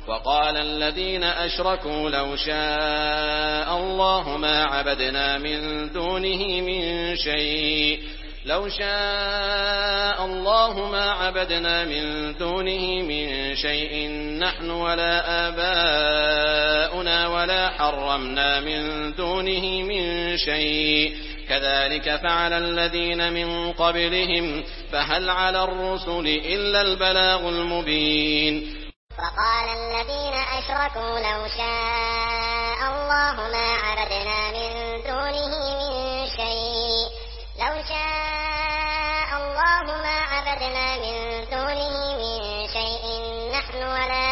وقال الذين أشركوا لو شاء الله ما عبدنا من دونه من شيء لو شاء الله ما عبدنا من دونه من شيء نحن ولا آباؤنا ولا حرمنا من دونه من شيء كذلك فعل الذين من قبلهم فهل على الرسل إلا البلاغ المبين. وقال الذين أشركوا لو شاء الله ما عبدنا من دونه من شيء لو شاء الله ما عبدنا من دونه من شيء نحن ولا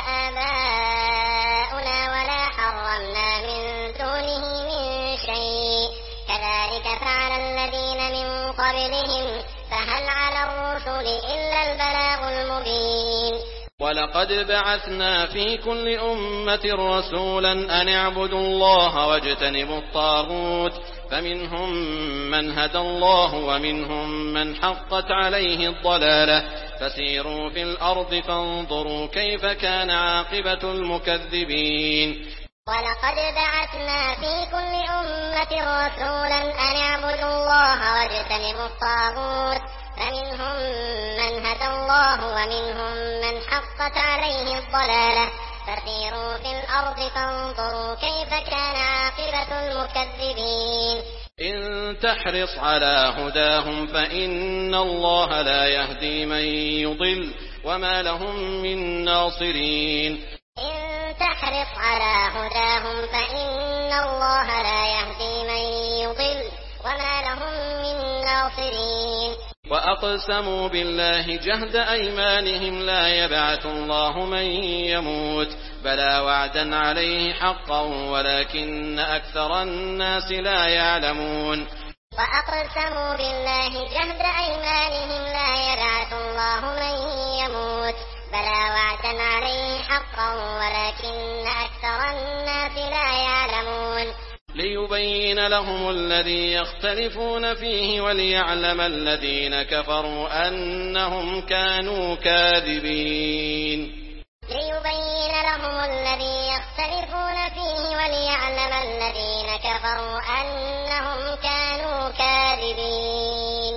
آباؤنا ولا حرمنا من دونه من شيء كذلك فعل الذين من قبلهم فهل على الرسل إلا البلاغ المبين. ولقد بعثنا في كل أمة رسولا أن اعبدوا الله واجتنبوا الطاغوت فمنهم من هدى الله ومنهم من حقت عليه الضلالة فسيروا في الأرض فانظروا كيف كان عاقبة المكذبين. ولقد بعثنا في كل أمة رسولا أن اعبدوا الله واجتنبوا الطاغوت فمنهم من هدى الله ومنهم من حقت عليه الضلالة فسيروا في الأرض فانظروا كيف كان عاقبة المكذبين. إن تحرص على هداهم فإن الله لا يهدي من يضل وما لهم من ناصرين. إن تحرص على هداهم فإن الله لا يهدي من يضل وما لهم من ناصرين. وأقسموا بالله جهد أيمانهم لا يبعث الله من يموت بلى وعدا عليه حقا ولكن أكثر الناس لا يعلمون. وأقسموا بالله جهد أيمانهم لا يبعث الله من يموت بلى وعدا عليه حقا ولكن أكثر الناس لا يعلمون. ليبين لهم الذي يختلفون فيه وليعلم الذين كفروا أنهم كانوا كاذبين. ليبين لهم الذي يختلفون فيه وليعلم الذين كفروا أنهم كانوا كاذبين.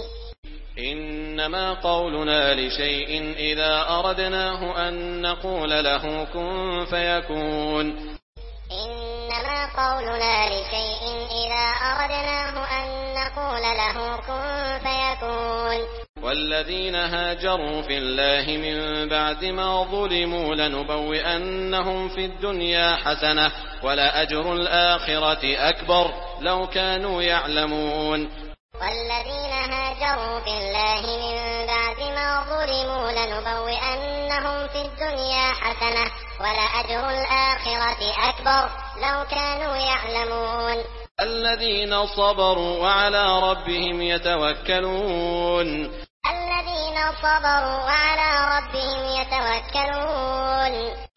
إنما قولنا لشيء إذا أردناه أن نقول له كن فيكون. إنما قولنا لشيء إذا أردناه أن نقول له كن فيكون. والذين هاجروا في الله من بعد ما ظلموا لنبوئنهم في الدنيا حسنة ولأجر الآخرة أكبر لو كانوا يعلمون. والذين هاجروا في الله من بعد ما ظلموا لنبوئنهم في الدنيا حسنة ولأجر الآخرة أكبر لو كانوا يعلمون. الذين صبروا وعلى ربهم يتوكلون. الذين صبروا وعلى ربهم يتوكلون.